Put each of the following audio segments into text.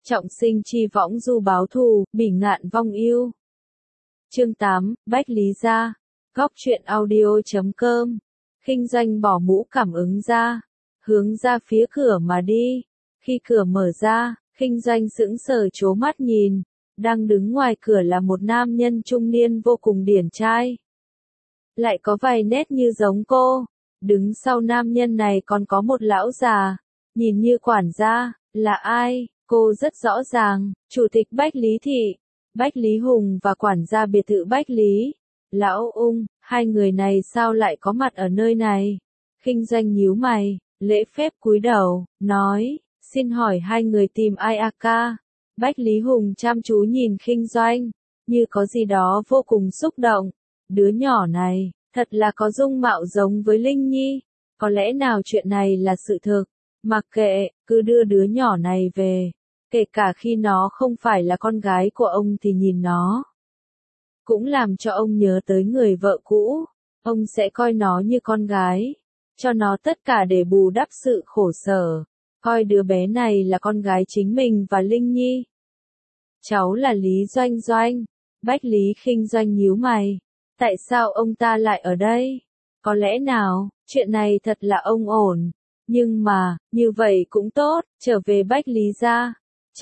trọng sinh chi võng du báo thù, bỉ ngạn vong yêu. Chương 8, Bách Lý gia. Góc truyện audio.com. Khinh Doanh bỏ mũ cảm ứng ra, hướng ra phía cửa mà đi. Khi cửa mở ra, Khinh Doanh sững sờ trố mắt nhìn, đang đứng ngoài cửa là một nam nhân trung niên vô cùng điển trai. Lại có vài nét như giống cô, đứng sau nam nhân này còn có một lão già, nhìn như quản gia, là ai? Cô rất rõ ràng, Chủ tịch Bách Lý Thị, Bách Lý Hùng và quản gia biệt thự Bách Lý. Lão Ung, hai người này sao lại có mặt ở nơi này? Khinh Doanh nhíu mày, lễ phép cúi đầu, nói, xin hỏi hai người tìm ai à ca? Bách Lý Hùng chăm chú nhìn Khinh Doanh, như có gì đó vô cùng xúc động. Đứa nhỏ này, thật là có dung mạo giống với Linh Nhi. Có lẽ nào chuyện này là sự thực? Mặc kệ, cứ đưa đứa nhỏ này về. Kể cả khi nó không phải là con gái của ông thì nhìn nó cũng làm cho ông nhớ tới người vợ cũ. Ông sẽ coi nó như con gái, cho nó tất cả để bù đắp sự khổ sở. Coi đứa bé này là con gái chính mình và Linh Nhi. Cháu là Lý Doanh Doanh. Bách Lý Khinh Doanh nhíu mày. Tại sao ông ta lại ở đây? Có lẽ nào, chuyện này thật là ông ổn. Nhưng mà, như vậy cũng tốt, trở về Bách Lý gia.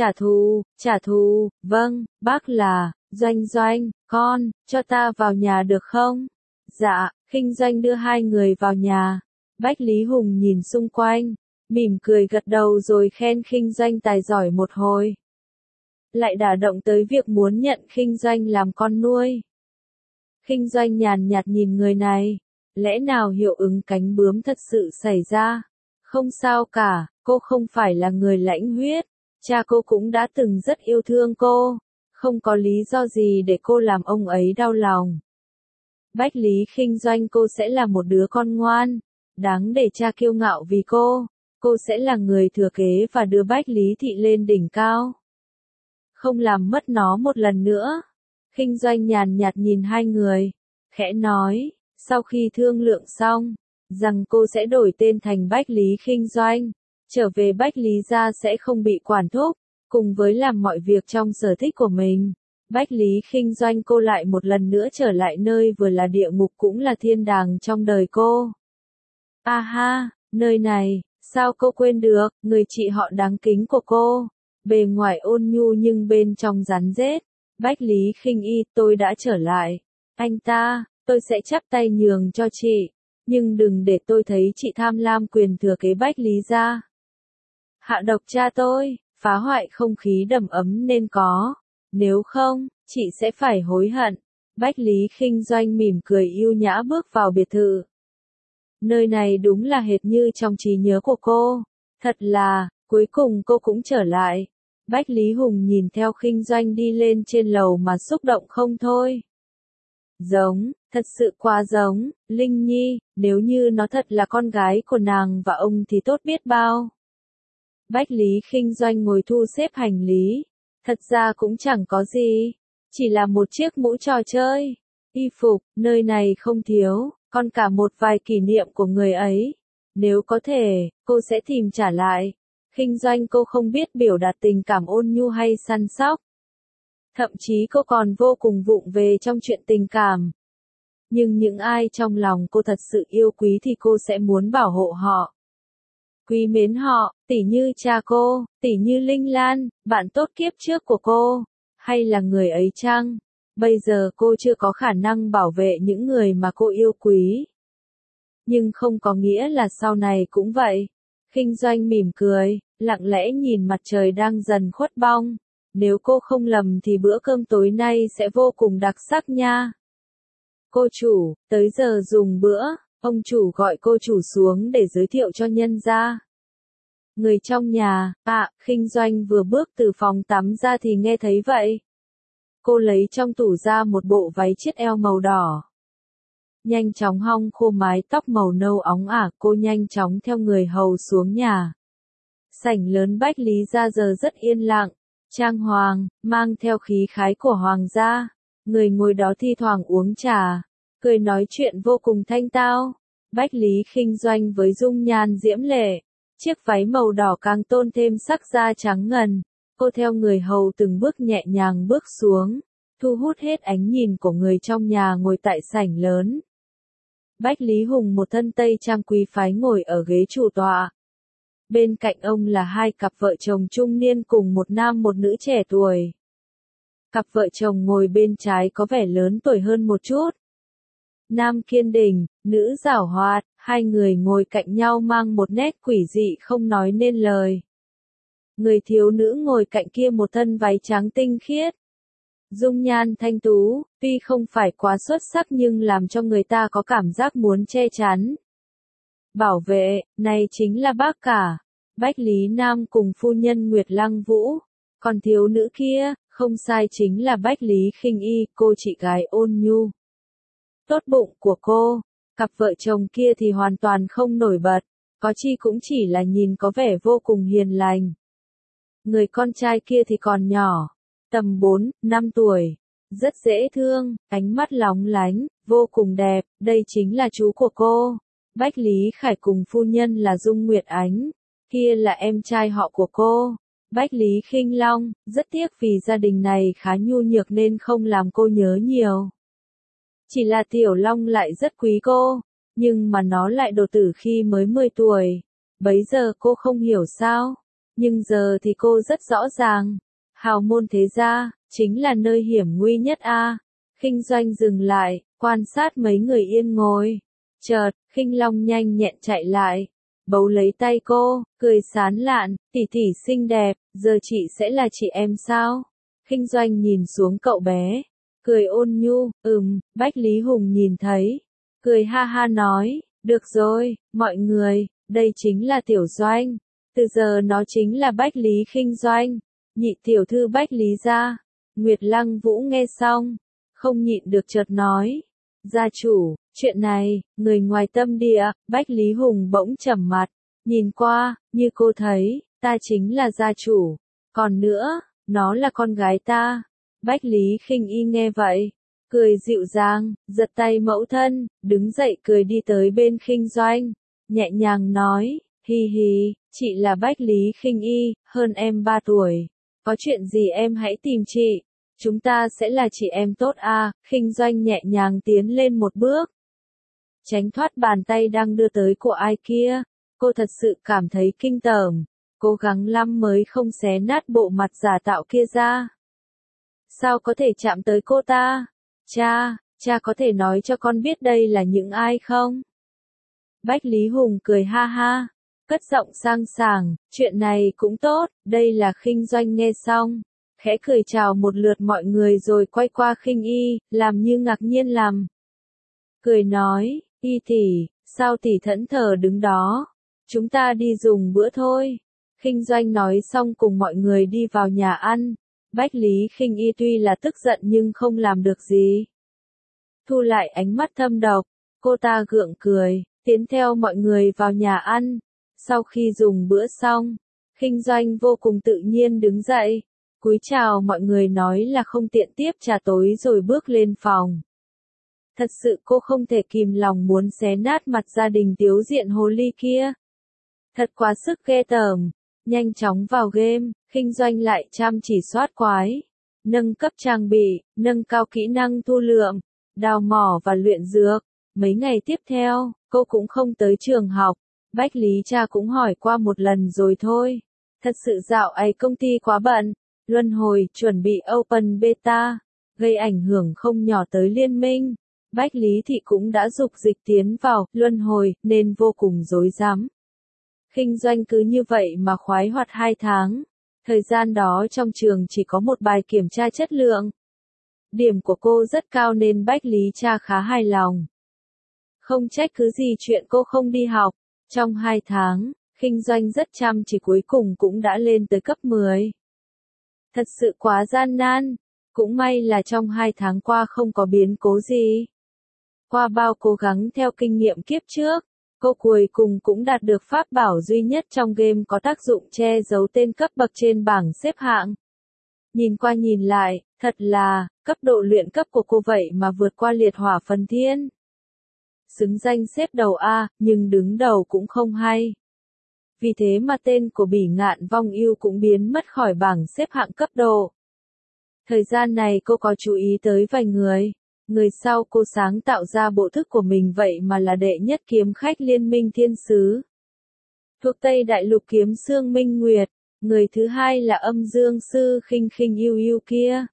Trả thù, vâng, bác là, Doanh Doanh, con, cho ta vào nhà được không? Dạ, Khinh Doanh đưa hai người vào nhà. Bách Lý Hùng nhìn xung quanh, mỉm cười gật đầu rồi khen Khinh Doanh tài giỏi một hồi. Lại đả động tới việc muốn nhận Khinh Doanh làm con nuôi. Khinh Doanh nhàn nhạt nhìn người này, lẽ nào hiệu ứng cánh bướm thật sự xảy ra? Không sao cả, cô không phải là người lãnh huyết, cha cô cũng đã từng rất yêu thương cô, không có lý do gì để cô làm ông ấy đau lòng. Bách Lý Khinh Doanh, cô sẽ là một đứa con ngoan, đáng để cha kiêu ngạo vì cô sẽ là người thừa kế và đưa Bách Lý Thị lên đỉnh cao. Không làm mất nó một lần nữa. Khinh Doanh nhàn nhạt nhìn hai người, khẽ nói, sau khi thương lượng xong, rằng cô sẽ đổi tên thành Bách Lý Khinh Doanh, trở về Bách Lý gia sẽ không bị quản thúc, cùng với làm mọi việc trong sở thích của mình. Bách Lý Khinh Doanh, cô lại một lần nữa trở lại nơi vừa là địa ngục cũng là thiên đàng trong đời cô. A ha, nơi này, sao cô quên được, người chị họ đáng kính của cô, bề ngoài ôn nhu nhưng bên trong rắn rết. Bách Lý Khinh Y, tôi đã trở lại. Anh ta, tôi sẽ chắp tay nhường cho chị, nhưng đừng để tôi thấy chị tham lam quyền thừa kế Bách Lý gia. Hạ độc cha tôi, phá hoại không khí đầm ấm nên có, nếu không, chị sẽ phải hối hận. Bách Lý Khinh Doanh mỉm cười yêu nhã bước vào biệt thự. Nơi này đúng là hệt như trong trí nhớ của cô. Thật là, cuối cùng cô cũng trở lại. Bách Lý Hùng nhìn theo Khinh Doanh đi lên trên lầu mà xúc động không thôi. Giống, thật sự quá giống, Linh Nhi, nếu như nó thật là con gái của nàng và ông thì tốt biết bao. Bách Lý Khinh Doanh ngồi thu xếp hành lý. Thật ra cũng chẳng có gì, chỉ là một chiếc mũ trò chơi, y phục, nơi này không thiếu, còn cả một vài kỷ niệm của người ấy. Nếu có thể, cô sẽ tìm trả lại. Khinh Doanh, cô không biết biểu đạt tình cảm ôn nhu hay săn sóc. Thậm chí cô còn vô cùng vụng về trong chuyện tình cảm. Nhưng những ai trong lòng cô thật sự yêu quý thì cô sẽ muốn bảo hộ họ. Quý mến họ, tỉ như cha cô, tỉ như Linh Lan, bạn tốt kiếp trước của cô, hay là người ấy chăng? Bây giờ cô chưa có khả năng bảo vệ những người mà cô yêu quý. Nhưng không có nghĩa là sau này cũng vậy. Khinh Doanh mỉm cười, lặng lẽ nhìn mặt trời đang dần khuất bóng. Nếu cô không lầm thì bữa cơm tối nay sẽ vô cùng đặc sắc nha. Cô chủ, tới giờ dùng bữa, ông chủ gọi cô chủ xuống để giới thiệu cho nhân gia. Người trong nhà, Khinh Doanh vừa bước từ phòng tắm ra thì nghe thấy vậy. Cô lấy trong tủ ra một bộ váy chiết eo màu đỏ. Nhanh chóng hong khô mái tóc màu nâu óng ả, cô nhanh chóng theo người hầu xuống nhà. Sảnh lớn Bách Lý gia giờ rất yên lặng, trang hoàng, mang theo khí khái của hoàng gia. Người ngồi đó thi thoảng uống trà, cười nói chuyện vô cùng thanh tao. Bách Lý Khinh Doanh với dung nhan diễm lệ, chiếc váy màu đỏ càng tôn thêm sắc da trắng ngần. Cô theo người hầu từng bước nhẹ nhàng bước xuống, thu hút hết ánh nhìn của người trong nhà ngồi tại sảnh lớn. Bách Lý Hùng một thân tây trang quý phái ngồi ở ghế chủ tọa. Bên cạnh ông là hai cặp vợ chồng trung niên cùng một nam một nữ trẻ tuổi. Cặp vợ chồng ngồi bên trái có vẻ lớn tuổi hơn một chút. Nam kiên định, nữ giảo hoạt, hai người ngồi cạnh nhau mang một nét quỷ dị không nói nên lời. Người thiếu nữ ngồi cạnh kia một thân váy trắng tinh khiết. Dung nhan thanh tú, tuy không phải quá xuất sắc nhưng làm cho người ta có cảm giác muốn che chắn. Bảo vệ, này chính là bác cả. Bách Lý Nam cùng phu nhân Nguyệt Lăng Vũ. Còn thiếu nữ kia, không sai chính là Bách Lý Khinh Y, cô chị gái ôn nhu. Tốt bụng của cô, cặp vợ chồng kia thì hoàn toàn không nổi bật, có chi cũng chỉ là nhìn có vẻ vô cùng hiền lành. Người con trai kia thì còn nhỏ, tầm 4, 5 tuổi, rất dễ thương, ánh mắt lóng lánh, vô cùng đẹp, đây chính là chú của cô. Bách Lý Khải cùng phu nhân là Dung Nguyệt Ánh, kia là em trai họ của cô. Bách Lý Khinh Long, rất tiếc vì gia đình này khá nhu nhược nên không làm cô nhớ nhiều. Chỉ là Tiểu Long lại rất quý cô, nhưng mà nó lại đột tử khi mới 10 tuổi. Bấy giờ cô không hiểu sao, nhưng giờ thì cô rất rõ ràng. Hào môn thế gia, chính là nơi hiểm nguy nhất a. Khinh Doanh dừng lại, quan sát mấy người yên ngồi. Chợt, Khinh Long nhanh nhẹn chạy lại, bấu lấy tay cô, cười sán lạn, tỷ tỷ xinh đẹp, giờ chị sẽ là chị em sao? Khinh Doanh nhìn xuống cậu bé, cười ôn nhu, Bách Lý Hùng nhìn thấy, cười ha ha nói, được rồi, mọi người, đây chính là Tiểu Doanh, từ giờ nó chính là Bách Lý Khinh Doanh, nhị tiểu thư Bách Lý gia. Nguyệt Lăng Vũ nghe xong, không nhịn được chợt nói, gia chủ, chuyện này, người ngoài tâm địa. Bách Lý Hùng bỗng trầm mặt, nhìn qua, như cô thấy, ta chính là gia chủ, còn nữa, nó là con gái ta. Bách Lý Khinh Y nghe vậy, cười dịu dàng, giật tay mẫu thân, đứng dậy cười đi tới bên Khinh Doanh, nhẹ nhàng nói, hi hi, chị là Bách Lý Khinh Y, hơn em 3 tuổi, có chuyện gì em hãy tìm chị, chúng ta sẽ là chị em tốt a. Khinh Doanh nhẹ nhàng tiến lên một bước, tránh thoát bàn tay đang đưa tới của ai kia, cô thật sự cảm thấy kinh tởm, cố gắng lắm mới không xé nát bộ mặt giả tạo kia ra. Sao có thể chạm tới cô ta? Cha có thể nói cho con biết đây là những ai không? Bách Lý Hùng cười ha ha, cất giọng sang sảng, chuyện này cũng tốt, đây là Khinh Doanh nghe xong, khẽ cười chào một lượt mọi người rồi quay qua Khinh Y, làm như ngạc nhiên làm. Cười nói, Y tỷ, sao tỷ thẫn thờ đứng đó? Chúng ta đi dùng bữa thôi. Khinh Doanh nói xong cùng mọi người đi vào nhà ăn. Bách Lý Khinh Y tuy là tức giận nhưng không làm được gì. Thu lại ánh mắt thâm độc, cô ta gượng cười, tiến theo mọi người vào nhà ăn. Sau khi dùng bữa xong, Khinh Doanh vô cùng tự nhiên đứng dậy, cúi chào mọi người nói là không tiện tiếp trà tối rồi bước lên phòng. Thật sự cô không thể kìm lòng muốn xé nát mặt gia đình tiếu diện hồ ly kia. Thật quá sức ghê tởm. Nhanh chóng vào game, Khinh Doanh lại chăm chỉ soát quái, nâng cấp trang bị, nâng cao kỹ năng thu lượm, đào mỏ và luyện dược. Mấy ngày tiếp theo, cô cũng không tới trường học, Bách Lý cha cũng hỏi qua một lần rồi thôi. Thật sự dạo ấy công ty quá bận, luân hồi, chuẩn bị open beta, gây ảnh hưởng không nhỏ tới liên minh. Bách Lý Thị cũng đã dục dịch tiến vào luân hồi, nên vô cùng rối rắm. Khinh Doanh cứ như vậy mà khoái hoạt 2 tháng. Thời gian đó trong trường chỉ có một bài kiểm tra chất lượng. Điểm của cô rất cao nên Bách Lý cha khá hài lòng. Không trách cứ gì chuyện cô không đi học. Trong 2 tháng, Khinh Doanh rất chăm chỉ cuối cùng cũng đã lên tới cấp 10. Thật sự quá gian nan. Cũng may là trong 2 tháng qua không có biến cố gì. Qua bao cố gắng theo kinh nghiệm kiếp trước, cô cuối cùng cũng đạt được pháp bảo duy nhất trong game có tác dụng che giấu tên cấp bậc trên bảng xếp hạng. Nhìn qua nhìn lại, thật là, cấp độ luyện cấp của cô vậy mà vượt qua liệt hỏa phần thiên. Xứng danh xếp đầu A, nhưng đứng đầu cũng không hay. vì thế mà tên của Bỉ Ngạn Vong Ưu cũng biến mất khỏi bảng xếp hạng cấp độ. Thời gian này cô có chú ý tới vài người. Người sau cô sáng tạo ra bộ thức của mình vậy mà là đệ nhất kiếm khách Liên minh Thiên Sứ. Thuộc Tây Đại Lục kiếm Sương Minh Nguyệt. Người thứ hai là Âm Dương Sư Khinh Khinh Yêu Yêu kia.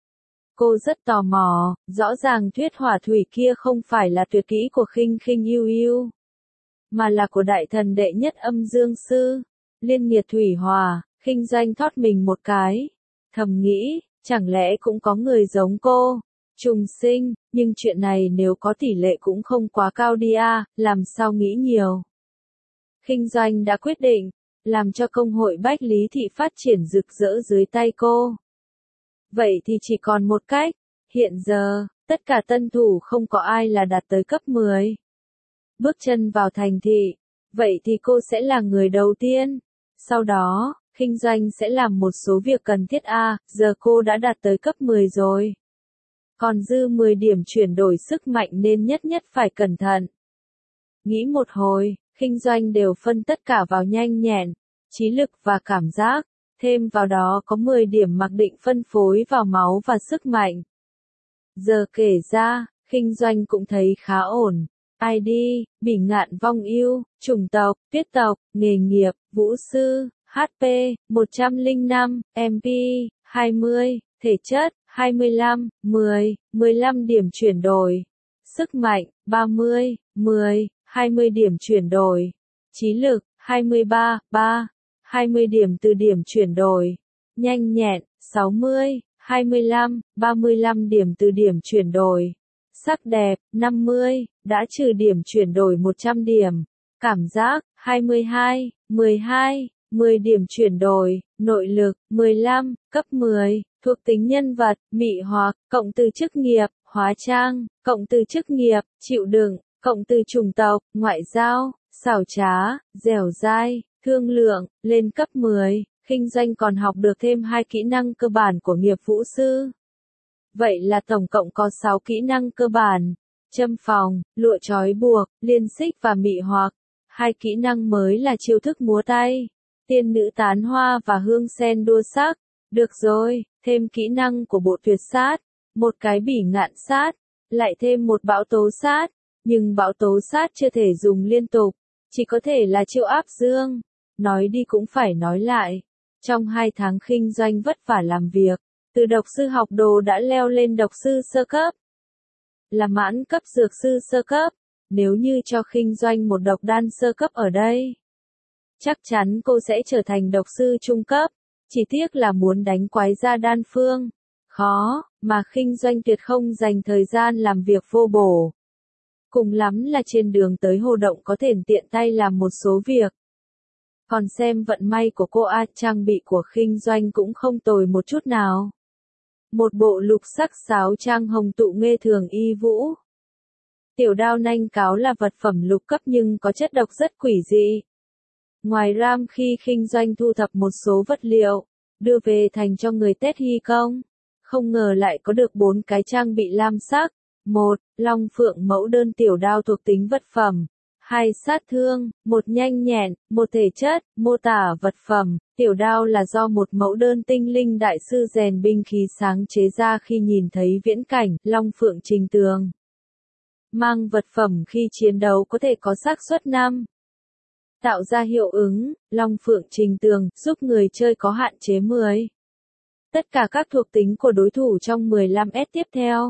Cô rất tò mò, rõ ràng thuyết hỏa thủy kia không phải là tuyệt kỹ của Khinh Khinh Yêu Yêu, mà là của đại thần đệ nhất Âm Dương Sư, Liên Nhiệt Thủy Hòa. Khinh Doanh thót mình một cái, thầm nghĩ, chẳng lẽ cũng có người giống cô, trùng sinh, nhưng chuyện này nếu có tỷ lệ cũng không quá cao đi à, làm sao nghĩ nhiều. Khinh Doanh đã quyết định, làm cho công hội Bách Lý Thị phát triển rực rỡ dưới tay cô. Vậy thì chỉ còn một cách, hiện giờ, tất cả tân thủ không có ai là đạt tới cấp 10. Bước chân vào thành thị, vậy thì cô sẽ là người đầu tiên. Sau đó, Khinh Doanh sẽ làm một số việc cần thiết giờ cô đã đạt tới cấp 10 rồi. Còn dư 10 điểm chuyển đổi sức mạnh nên nhất nhất phải cẩn thận. Nghĩ một hồi, Khinh Doanh đều phân tất cả vào nhanh nhẹn, trí lực và cảm giác, thêm vào đó có 10 điểm mặc định phân phối vào máu và sức mạnh. Giờ kể ra, Khinh Doanh cũng thấy khá ổn. ID, Bỉ Ngạn Vong Ưu, chủng tộc, Tuyết tộc, nghề nghiệp, Vũ sư, HP, 105, MP, 20, thể chất, 25, 10, 15 điểm chuyển đổi. Sức mạnh, 30, 10, 20 điểm chuyển đổi. Trí lực, 23, 3, 20 điểm từ điểm chuyển đổi. Nhanh nhẹn, 60, 25, 35 điểm từ điểm chuyển đổi. Sắc đẹp, 50, đã trừ điểm chuyển đổi 100 điểm. Cảm giác, 22, 12, 10 điểm chuyển đổi. Nội lực, 15, cấp 10. Thuộc tính nhân vật, mị hoặc, cộng từ chức nghiệp, hóa trang, cộng từ chức nghiệp, chịu đựng, cộng từ chủng tộc, ngoại giao, xảo trá, dẻo dai, thương lượng, lên cấp 10. Khinh Doanh còn học được thêm 2 kỹ năng cơ bản của nghiệp vũ sư. Vậy là tổng cộng có 6 kỹ năng cơ bản. Châm phòng, lụa trói buộc, liên xích và mị hoặc. 2 kỹ năng mới là chiêu thức múa tay, tiên nữ tán hoa và hương sen đua sắc. Được rồi, thêm kỹ năng của bộ tuyệt sát, một cái bỉ ngạn sát, lại thêm một bão tố sát. Nhưng bão tố sát chưa thể dùng liên tục, chỉ có thể là chiêu áp dương. Nói đi cũng phải nói lại. Trong 2 tháng Khinh Doanh vất vả làm việc, từ độc sư học đồ đã leo lên độc sư sơ cấp. Là mãn cấp dược sư sơ cấp, nếu như cho Khinh Doanh một độc đan sơ cấp ở đây, chắc chắn cô sẽ trở thành độc sư trung cấp, chỉ tiếc là muốn đánh quái ra đan phương. Khó, mà Khinh Doanh tuyệt không dành thời gian làm việc vô bổ. Cùng lắm là trên đường tới hồ động có thể tiện tay làm một số việc. Còn xem vận may của cô trang bị của Khinh Doanh cũng không tồi một chút nào. Một bộ lục sắc sáo trang hồng tụ nghe thường y vũ. Tiểu đao nanh cáo là vật phẩm lục cấp nhưng có chất độc rất quỷ dị. Ngoài ram khi Khinh Doanh thu thập một số vật liệu, đưa về thành cho người Tết Hy Công, không ngờ lại có được 4 cái trang bị lam sắc. 1. Long phượng mẫu đơn tiểu đao thuộc tính vật phẩm. 2. Sát thương, 1. Nhanh nhẹn, 1. Thể chất, mô tả vật phẩm. Tiểu đao là do một mẫu đơn tinh linh đại sư rèn binh khí sáng chế ra khi nhìn thấy viễn cảnh, Long phượng trình tường. Mang vật phẩm khi chiến đấu có thể có xác suất 5. Tạo ra hiệu ứng, Long phượng trình tường, giúp người chơi có hạn chế 10. Tất cả các thuộc tính của đối thủ trong 15S tiếp theo.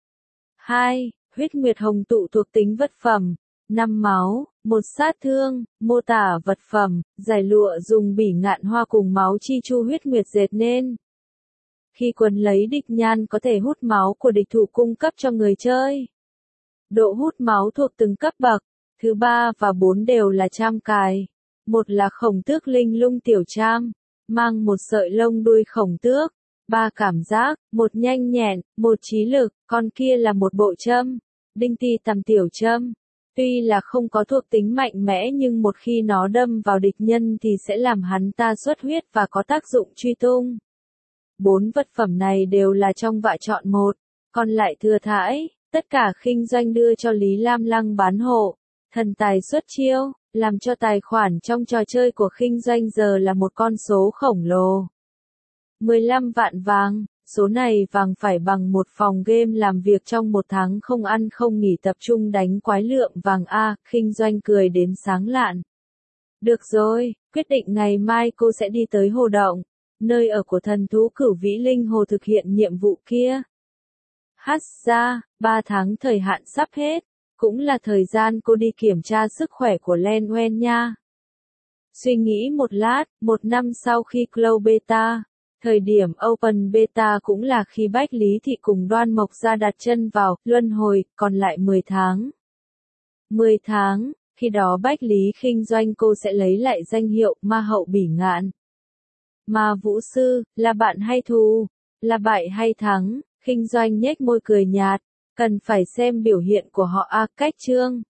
2. Huyết nguyệt hồng tụ thuộc tính vật phẩm. 5 máu, 1 sát thương, mô tả vật phẩm, giải lụa dùng bỉ ngạn hoa cùng máu chi chu huyết nguyệt dệt nên. Khi quấn lấy địch nhan có thể hút máu của địch thủ cung cấp cho người chơi. Độ hút máu thuộc từng cấp bậc, thứ 3 và 4 đều là cham cài. Một là khổng tước linh lung tiểu cham, mang một sợi lông đuôi khổng tước. 3 cảm giác, 1 nhanh nhẹn, 1 trí lực, con kia là một bộ châm, đinh ti tằm tiểu châm. Tuy là không có thuộc tính mạnh mẽ nhưng một khi nó đâm vào địch nhân thì sẽ làm hắn ta xuất huyết và có tác dụng truy tung. 4 vật phẩm này đều là trong vạ chọn một, còn lại thừa thãi, tất cả Khinh Doanh đưa cho Lý Lam Lăng bán hộ. Thần tài xuất chiêu, làm cho tài khoản trong trò chơi của Kinh Doanh giờ là một con số khổng lồ. 15 vạn vàng, số này vàng phải bằng một phòng game làm việc trong một tháng không ăn không nghỉ tập trung đánh quái lượng vàng a. Kinh Doanh cười đến sáng lạn. Được rồi, quyết định ngày mai cô sẽ đi tới Hồ Động, nơi ở của thần thú Cửu Vĩ Linh Hồ thực hiện nhiệm vụ kia. Hắt ra, 3 tháng thời hạn sắp hết, cũng là thời gian cô đi kiểm tra sức khỏe của Len Wen nha. Suy nghĩ một lát, 1 năm sau khi Close Beta, thời điểm Open Beta cũng là khi Bách Lý Thị cùng Đoan Mộc Gia đặt chân vào luân hồi, còn lại 10 tháng. 10 tháng, khi đó Bách Lý Kinh Doanh cô sẽ lấy lại danh hiệu Ma Hậu Bỉ Ngạn. Mà Vũ Sư, là bạn hay thù, là bại hay thắng, Kinh Doanh nhếch môi cười nhạt, cần phải xem biểu hiện của họ a. Cách chương